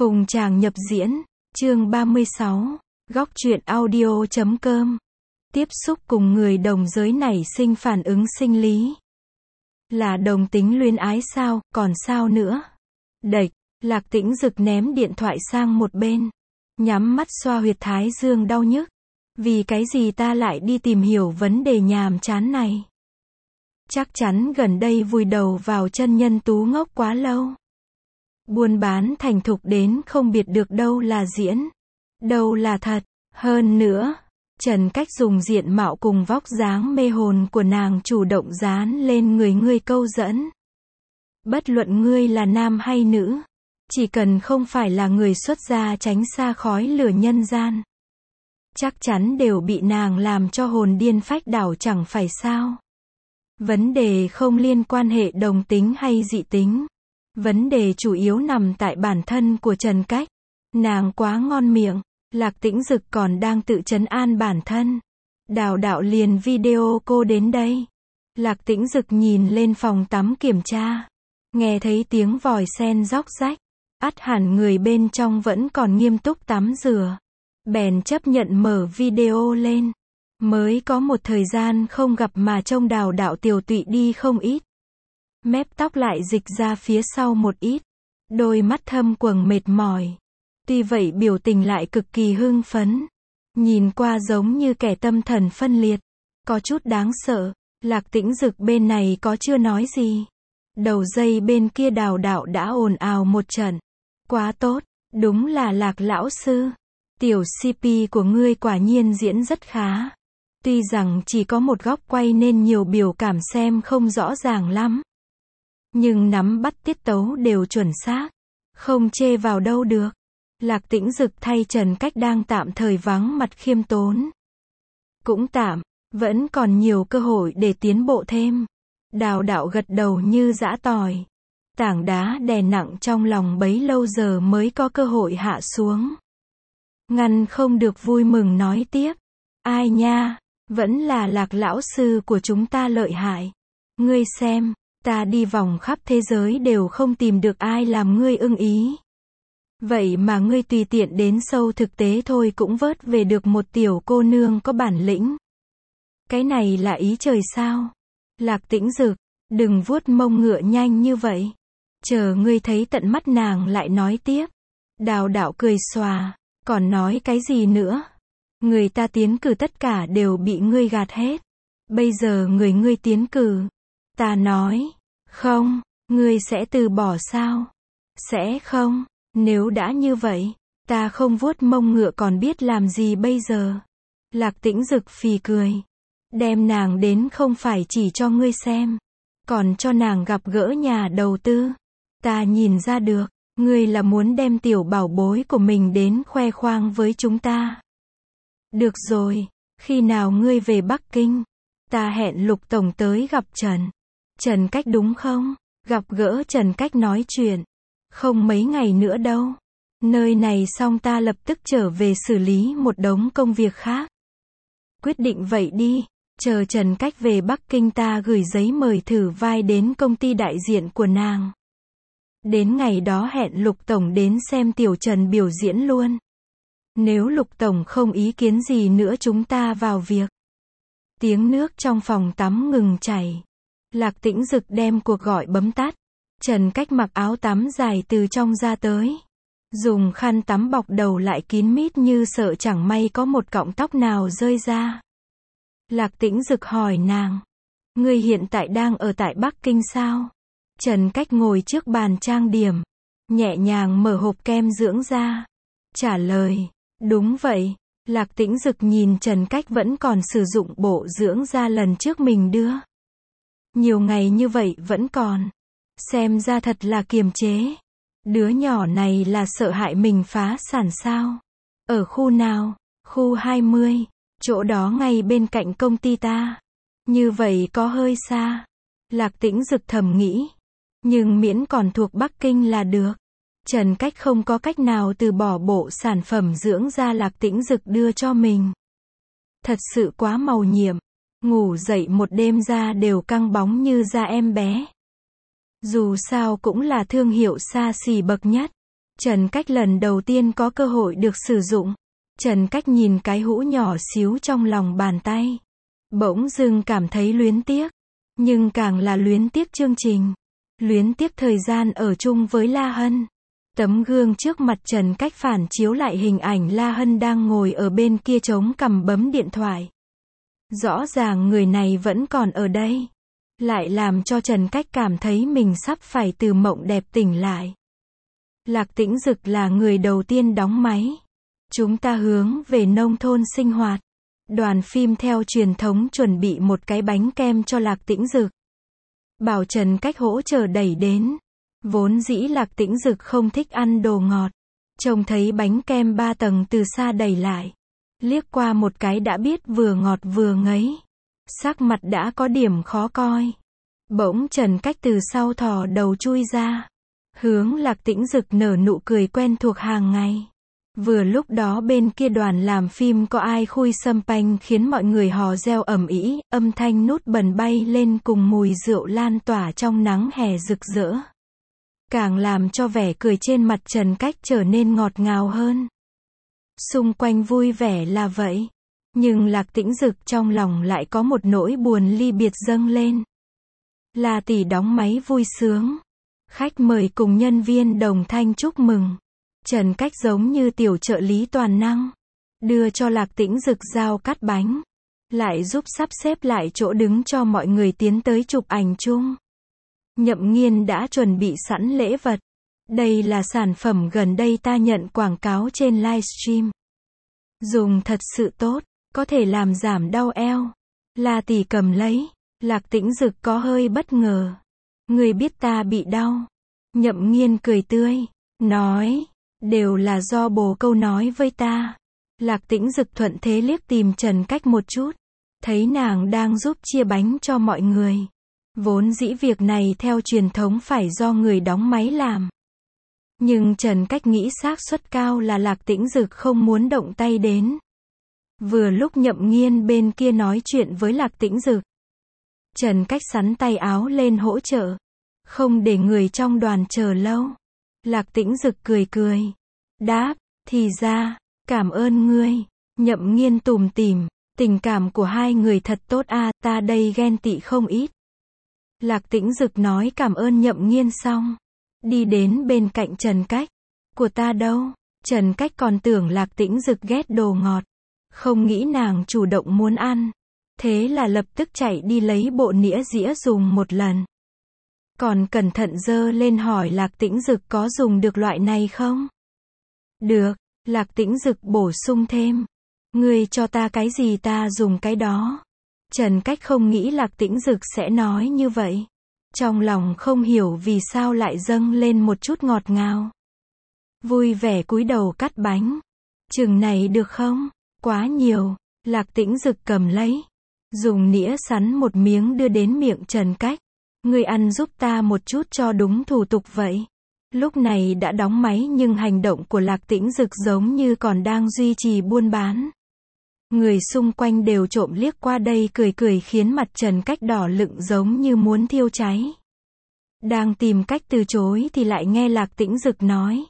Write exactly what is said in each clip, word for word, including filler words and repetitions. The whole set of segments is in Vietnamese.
Phùng Tràng nhập diễn, chương ba mươi sáu, góc truyện audio chấm com. Tiếp xúc cùng người đồng giới nảy sinh phản ứng sinh lý. Là đồng tính luyến ái sao, còn sao nữa? Đệch, Lạc Tĩnh Dực ném điện thoại sang một bên. Nhắm mắt xoa huyệt thái dương đau nhức. Vì cái gì ta lại đi tìm hiểu vấn đề nhàm chán này? Chắc chắn gần đây vùi đầu vào chân nhân tú ngốc quá lâu. Buôn bán thành thục đến không biệt được đâu là diễn, đâu là thật. Hơn nữa, Trần Cách dùng diện mạo cùng vóc dáng mê hồn của nàng chủ động dán lên người ngươi câu dẫn. Bất luận ngươi là nam hay nữ, chỉ cần không phải là người xuất gia tránh xa khói lửa nhân gian, chắc chắn đều bị nàng làm cho hồn điên phách đảo chẳng phải sao. Vấn đề không liên quan hệ đồng tính hay dị tính. Vấn đề chủ yếu nằm tại bản thân của Trần Cách. Nàng quá ngon miệng. Lạc Tĩnh Dực còn đang tự trấn an bản thân. Đào đạo liền video cô đến đây. Lạc Tĩnh Dực nhìn lên phòng tắm kiểm tra. Nghe thấy tiếng vòi sen róc rách. Ắt hẳn người bên trong vẫn còn nghiêm túc tắm rửa. Bèn chấp nhận mở video lên. Mới có một thời gian không gặp mà trông đào đạo tiều tụy đi không ít. Mép tóc lại dịch ra phía sau một ít. Đôi mắt thâm quầng mệt mỏi. Tuy vậy biểu tình lại cực kỳ hưng phấn. Nhìn qua giống như kẻ tâm thần phân liệt. Có chút đáng sợ. Lạc Tĩnh Dực bên này có chưa nói gì. Đầu dây bên kia đào đạo đã ồn ào một trận. Quá tốt. Đúng là Lạc lão sư. Tiểu xê pê của ngươi quả nhiên diễn rất khá. Tuy rằng chỉ có một góc quay nên nhiều biểu cảm xem không rõ ràng lắm. Nhưng nắm bắt tiết tấu đều chuẩn xác. Không chê vào đâu được. Lạc Tĩnh Dực thay Trần Cách đang tạm thời vắng mặt khiêm tốn. Cũng tạm, vẫn còn nhiều cơ hội để tiến bộ thêm. Đào đạo gật đầu như giã tỏi. Tảng đá đè nặng trong lòng bấy lâu giờ mới có cơ hội hạ xuống. Ngăn không được vui mừng nói tiếp. Ai nha, vẫn là Lạc lão sư của chúng ta lợi hại. Ngươi xem. Ta đi vòng khắp thế giới đều không tìm được ai làm ngươi ưng ý. Vậy mà ngươi tùy tiện đến sâu thực tế thôi cũng vớt về được một tiểu cô nương có bản lĩnh. Cái này là ý trời sao? Lạc Tĩnh Dực, đừng vuốt mông ngựa nhanh như vậy. Chờ ngươi thấy tận mắt nàng lại nói tiếp. Đào đạo cười xòa, còn nói cái gì nữa? Người ta tiến cử tất cả đều bị ngươi gạt hết. Bây giờ người ngươi tiến cử. Ta nói, không, ngươi sẽ từ bỏ sao? Sẽ không, nếu đã như vậy, ta không vuốt mông ngựa còn biết làm gì bây giờ? Lạc Tĩnh Dực phì cười. Đem nàng đến không phải chỉ cho ngươi xem, còn cho nàng gặp gỡ nhà đầu tư. Ta nhìn ra được, ngươi là muốn đem tiểu bảo bối của mình đến khoe khoang với chúng ta. Được rồi, khi nào ngươi về Bắc Kinh, ta hẹn Lục tổng tới gặp Trần. Trần Cách đúng không? Gặp gỡ Trần Cách nói chuyện. Không mấy ngày nữa đâu. Nơi này xong ta lập tức trở về xử lý một đống công việc khác. Quyết định vậy đi. Chờ Trần Cách về Bắc Kinh ta gửi giấy mời thử vai đến công ty đại diện của nàng. Đến ngày đó hẹn Lục tổng đến xem tiểu Trần biểu diễn luôn. Nếu Lục tổng không ý kiến gì nữa chúng ta vào việc. Tiếng nước trong phòng tắm ngừng chảy. Lạc Tĩnh Dực đem cuộc gọi bấm tắt. Trần Cách mặc áo tắm dài từ trong ra tới. Dùng khăn tắm bọc đầu lại kín mít như sợ chẳng may có một cọng tóc nào rơi ra. Lạc Tĩnh Dực hỏi nàng. Ngươi hiện tại đang ở tại Bắc Kinh sao? Trần Cách ngồi trước bàn trang điểm. Nhẹ nhàng mở hộp kem dưỡng da. Trả lời. Đúng vậy. Lạc Tĩnh Dực nhìn Trần Cách vẫn còn sử dụng bộ dưỡng da lần trước mình đưa. Nhiều ngày như vậy vẫn còn. Xem ra thật là kiềm chế. Đứa nhỏ này là sợ hại mình phá sản sao? Ở khu nào? Khu hai mươi. Chỗ đó ngay bên cạnh công ty ta. Như vậy có hơi xa. Lạc Tĩnh Dực thầm nghĩ. Nhưng miễn còn thuộc Bắc Kinh là được. Trần Cách không có cách nào từ bỏ bộ sản phẩm dưỡng da Lạc Tĩnh Dực đưa cho mình. Thật sự quá màu nhiệm. Ngủ dậy một đêm da đều căng bóng như da em bé. Dù sao cũng là thương hiệu xa xỉ bậc nhất. Trần Cách lần đầu tiên có cơ hội được sử dụng. Trần Cách nhìn cái hũ nhỏ xíu trong lòng bàn tay. Bỗng dưng cảm thấy luyến tiếc. Nhưng càng là luyến tiếc chương trình. Luyến tiếc thời gian ở chung với La Hân. Tấm gương trước mặt Trần Cách phản chiếu lại hình ảnh La Hân đang ngồi ở bên kia chống cằm bấm điện thoại. Rõ ràng người này vẫn còn ở đây. Lại làm cho Trần Cách cảm thấy mình sắp phải từ mộng đẹp tỉnh lại. Lạc Tĩnh Dực là người đầu tiên đóng máy. Chúng ta hướng về nông thôn sinh hoạt. Đoàn phim theo truyền thống chuẩn bị một cái bánh kem cho Lạc Tĩnh Dực. Bảo Trần Cách hỗ trợ đẩy đến. Vốn dĩ Lạc Tĩnh Dực không thích ăn đồ ngọt. Trông thấy bánh kem ba tầng từ xa đẩy lại. Liếc qua một cái đã biết vừa ngọt vừa ngấy. Sắc mặt đã có điểm khó coi. Bỗng Trần Cách từ sau thò đầu chui ra. Hướng Lạc Tĩnh Dực nở nụ cười quen thuộc hàng ngày. Vừa lúc đó bên kia đoàn làm phim có ai khui sâm panh khiến mọi người hò reo ầm ĩ, âm thanh nút bần bay lên cùng mùi rượu lan tỏa trong nắng hè rực rỡ. Càng làm cho vẻ cười trên mặt Trần Cách trở nên ngọt ngào hơn. Xung quanh vui vẻ là vậy. Nhưng Lạc Tĩnh Dực trong lòng lại có một nỗi buồn ly biệt dâng lên. La tỷ đóng máy vui sướng. Khách mời cùng nhân viên đồng thanh chúc mừng. Trần Cách giống như tiểu trợ lý toàn năng. Đưa cho Lạc Tĩnh Dực dao cắt bánh. Lại giúp sắp xếp lại chỗ đứng cho mọi người tiến tới chụp ảnh chung. Nhậm Nghiên đã chuẩn bị sẵn lễ vật. Đây là sản phẩm gần đây ta nhận quảng cáo trên livestream. Dùng thật sự tốt, có thể làm giảm đau eo. La tỷ cầm lấy. Lạc Tĩnh Dực có hơi bất ngờ. Người biết ta bị đau. Nhậm Nghiên cười tươi. Nói. Đều là do bồ câu nói với ta. Lạc Tĩnh Dực thuận thế liếc tìm Trần Cách một chút. Thấy nàng đang giúp chia bánh cho mọi người. Vốn dĩ việc này theo truyền thống phải do người đóng máy làm. Nhưng Trần Cách nghĩ xác suất cao là Lạc Tĩnh Dực không muốn động tay đến. Vừa lúc Nhậm Nghiên bên kia nói chuyện với Lạc Tĩnh Dực. Trần Cách xắn tay áo lên hỗ trợ. Không để người trong đoàn chờ lâu. Lạc Tĩnh Dực cười cười. Đáp, thì ra, cảm ơn ngươi. Nhậm Nghiên tủm tỉm, tình cảm của hai người thật tốt a, à, ta đây ghen tị không ít. Lạc Tĩnh Dực nói cảm ơn Nhậm Nghiên xong. Đi đến bên cạnh Trần Cách. Của ta đâu? Trần Cách còn tưởng Lạc Tĩnh Dực ghét đồ ngọt. Không nghĩ nàng chủ động muốn ăn. Thế là lập tức chạy đi lấy bộ nĩa dĩa dùng một lần. Còn cẩn thận giơ lên hỏi Lạc Tĩnh Dực có dùng được loại này không? Được, Lạc Tĩnh Dực bổ sung thêm. Ngươi cho ta cái gì ta dùng cái đó. Trần Cách không nghĩ Lạc Tĩnh Dực sẽ nói như vậy. Trong lòng không hiểu vì sao lại dâng lên một chút ngọt ngào. Vui vẻ cúi đầu cắt bánh. Chừng này được không? Quá nhiều. Lạc Tĩnh Dực cầm lấy. Dùng nĩa sắn một miếng đưa đến miệng Trần Cách. Ngươi ăn giúp ta một chút cho đúng thủ tục vậy. Lúc này đã đóng máy nhưng hành động của Lạc Tĩnh Dực giống như còn đang duy trì buôn bán. Người xung quanh đều trộm liếc qua đây cười cười khiến mặt Trần Cách đỏ lựng giống như muốn thiêu cháy. Đang tìm cách từ chối thì lại nghe Lạc Tĩnh Dực nói.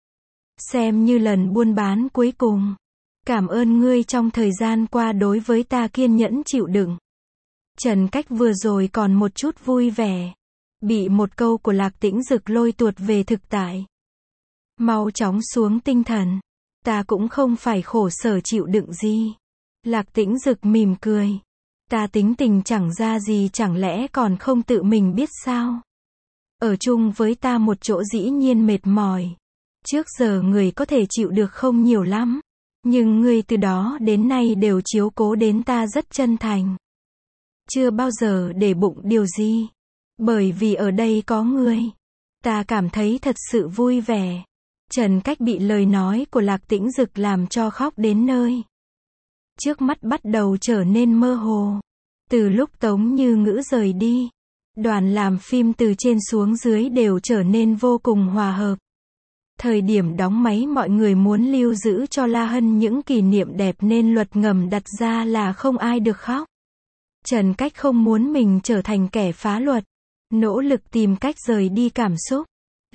Xem như lần buôn bán cuối cùng. Cảm ơn ngươi trong thời gian qua đối với ta kiên nhẫn chịu đựng. Trần Cách vừa rồi còn một chút vui vẻ. Bị một câu của Lạc Tĩnh Dực lôi tuột về thực tại. Mau chóng xuống tinh thần. Ta cũng không phải khổ sở chịu đựng gì. Lạc Tĩnh Dực mỉm cười. Ta tính tình chẳng ra gì chẳng lẽ còn không tự mình biết sao? Ở chung với ta một chỗ dĩ nhiên mệt mỏi. Trước giờ người có thể chịu được không nhiều lắm. Nhưng ngươi từ đó đến nay đều chiếu cố đến ta rất chân thành. Chưa bao giờ để bụng điều gì. Bởi vì ở đây có ngươi. Ta cảm thấy thật sự vui vẻ. Trần Cách bị lời nói của Lạc Tĩnh Dực làm cho khóc đến nơi. Trước mắt bắt đầu trở nên mơ hồ. Từ lúc Tống Như Ngữ rời đi. Đoàn làm phim từ trên xuống dưới đều trở nên vô cùng hòa hợp. Thời điểm đóng máy mọi người muốn lưu giữ cho La Hân những kỷ niệm đẹp nên luật ngầm đặt ra là không ai được khóc. Trần Cách không muốn mình trở thành kẻ phá luật. Nỗ lực tìm cách rời đi cảm xúc.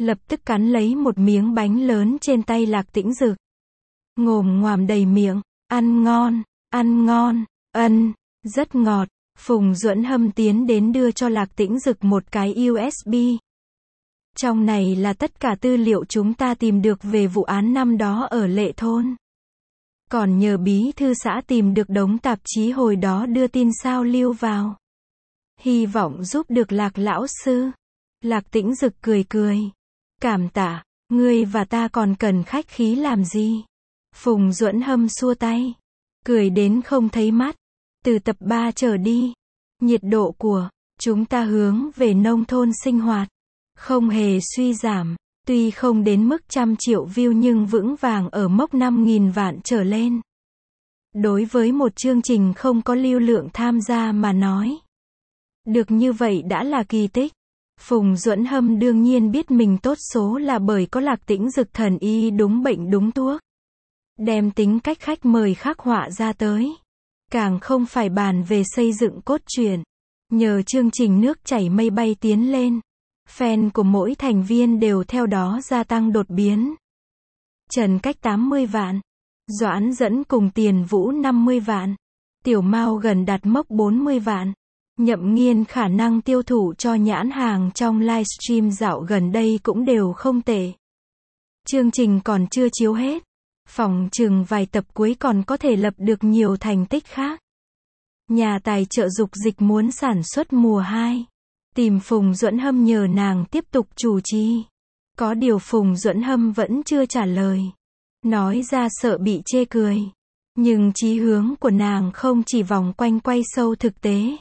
lập tức cắn lấy một miếng bánh lớn trên tay Lạc Tĩnh Dực. Ngồm ngoàm đầy miệng, ăn ngon, ăn ngon, ân, rất ngọt. Phùng Duẫn Hâm tiến đến đưa cho Lạc Tĩnh Dực một cái u ét bê. Trong này là tất cả tư liệu chúng ta tìm được về vụ án năm đó ở Lệ Thôn. Còn nhờ bí thư xã tìm được đống tạp chí hồi đó đưa tin sao lưu vào. Hy vọng giúp được Lạc lão sư. Lạc Tĩnh Dực cười cười. Cảm tạ, ngươi và ta còn cần khách khí làm gì? Phùng Duẫn Hâm xua tay. Cười đến không thấy mắt. Từ tập ba trở đi, nhiệt độ của chúng ta hướng về nông thôn sinh hoạt. Không hề suy giảm. Tuy không đến mức trăm triệu view nhưng vững vàng ở mốc năm nghìn vạn trở lên. Đối với một chương trình không có lưu lượng tham gia mà nói. Được như vậy đã là kỳ tích. Phùng Duẫn Hâm đương nhiên biết mình tốt số là bởi có Lạc Tĩnh Dực thần y đúng bệnh đúng thuốc. Đem tính cách khách mời khắc họa ra tới. Càng không phải bàn về xây dựng cốt truyện. Nhờ chương trình nước chảy mây bay tiến lên. Fan của mỗi thành viên đều theo đó gia tăng đột biến. Trần Cách tám mươi vạn. Doãn Dẫn cùng Tiền Vũ năm mươi vạn. Tiểu Mao gần đạt mốc bốn mươi vạn. Nhậm Nghiên khả năng tiêu thụ cho nhãn hàng trong livestream dạo gần đây cũng đều không tệ. Chương trình còn chưa chiếu hết. Phòng chừng vài tập cuối còn có thể lập được nhiều thành tích khác. Nhà tài trợ dục dịch muốn sản xuất mùa hai. Tìm Phùng Duẫn Hâm nhờ nàng tiếp tục chủ trì. Có điều Phùng Duẫn Hâm vẫn chưa trả lời. Nói ra sợ bị chê cười. Nhưng chí hướng của nàng không chỉ vòng quanh quay sâu thực tế.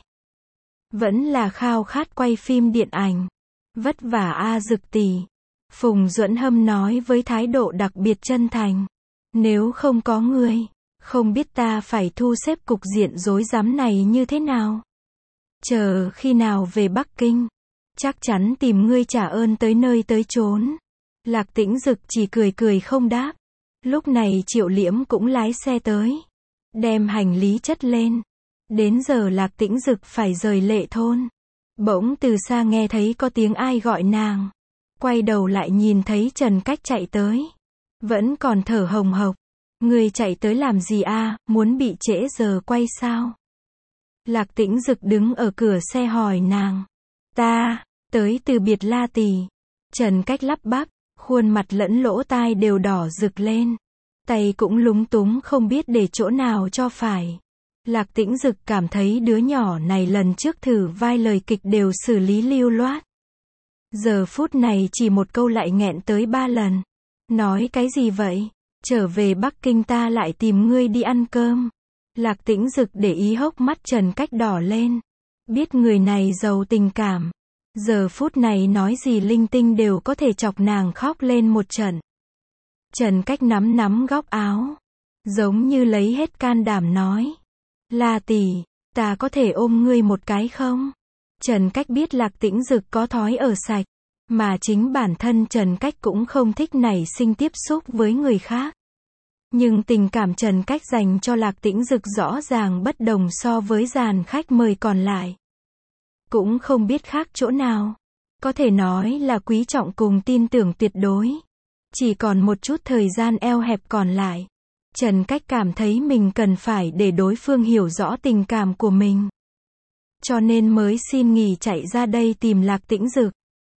Vẫn là khao khát quay phim điện ảnh. Vất vả a Dực tỷ. Phùng Duẫn Hâm nói với thái độ đặc biệt chân thành. Nếu không có ngươi, không biết ta phải thu xếp cục diện rối rắm này như thế nào. Chờ khi nào về Bắc Kinh, chắc chắn tìm ngươi trả ơn tới nơi tới chốn. Lạc Tĩnh Dực chỉ cười cười không đáp. Lúc này Triệu Liễm cũng lái xe tới. Đem hành lý chất lên. Đến giờ Lạc Tĩnh Dực phải rời Lệ Thôn. Bỗng từ xa nghe thấy có tiếng ai gọi nàng. Quay đầu lại nhìn thấy Trần Cách chạy tới. Vẫn còn thở hồng hộc. Người chạy tới làm gì a, muốn bị trễ giờ quay sao? Lạc Tĩnh Dực đứng ở cửa xe hỏi nàng. Ta, tới từ Biệt La Tỳ. Trần Cách lắp bắp, khuôn mặt lẫn lỗ tai đều đỏ rực lên. Tay cũng lúng túng không biết để chỗ nào cho phải. Lạc Tĩnh Dực cảm thấy đứa nhỏ này lần trước thử vai lời kịch đều xử lý lưu loát. Giờ phút này chỉ một câu lại nghẹn tới ba lần. Nói cái gì vậy? Trở về Bắc Kinh ta lại tìm ngươi đi ăn cơm. Lạc Tĩnh Dực để ý hốc mắt Trần Cách đỏ lên. Biết người này giàu tình cảm. Giờ phút này nói gì linh tinh đều có thể chọc nàng khóc lên một trận. Trần Cách nắm nắm góc áo. Giống như lấy hết can đảm nói. La tỷ, ta có thể ôm ngươi một cái không? Trần Cách biết Lạc Tĩnh Dực có thói ở sạch. Mà chính bản thân Trần Cách cũng không thích nảy sinh tiếp xúc với người khác. Nhưng tình cảm Trần Cách dành cho Lạc Tĩnh Dực rõ ràng bất đồng so với dàn khách mời còn lại. Cũng không biết khác chỗ nào. Có thể nói là quý trọng cùng tin tưởng tuyệt đối. Chỉ còn một chút thời gian eo hẹp còn lại. Trần Cách cảm thấy mình cần phải để đối phương hiểu rõ tình cảm của mình. Cho nên mới xin nghỉ chạy ra đây tìm Lạc Tĩnh Dực.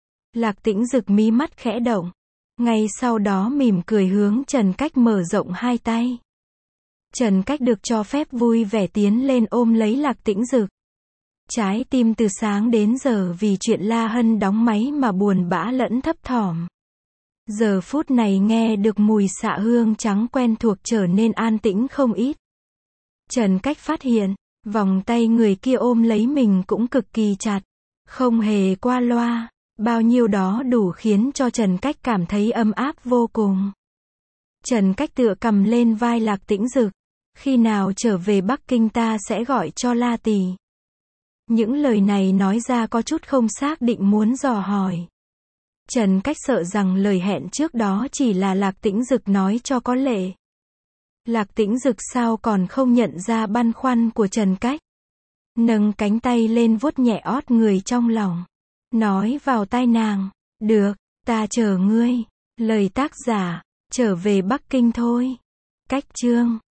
Lạc Tĩnh Dực mí mắt khẽ động. Ngay sau đó mỉm cười hướng Trần Cách mở rộng hai tay. Trần Cách được cho phép vui vẻ tiến lên ôm lấy Lạc Tĩnh Dực. Trái tim từ sáng đến giờ vì chuyện La Hân đóng máy mà buồn bã lẫn thấp thỏm. Giờ phút này nghe được mùi xạ hương trắng quen thuộc trở nên an tĩnh không ít. Trần Cách phát hiện, vòng tay người kia ôm lấy mình cũng cực kỳ chặt. Không hề qua loa. Bao nhiêu đó đủ khiến cho Trần Cách cảm thấy ấm áp vô cùng. Trần Cách tựa cầm lên vai Lạc Tĩnh Dực. Khi nào trở về Bắc Kinh ta sẽ gọi cho La tỷ. Những lời này nói ra có chút không xác định muốn dò hỏi. Trần Cách sợ rằng lời hẹn trước đó chỉ là Lạc Tĩnh Dực nói cho có lệ. Lạc Tĩnh Dực sao còn không nhận ra băn khoăn của Trần Cách. Nâng cánh tay lên vuốt nhẹ ót người trong lòng. Nói vào tai nàng. Được, Ta chờ ngươi. Lời tác giả, trở về Bắc Kinh thôi. Cách chương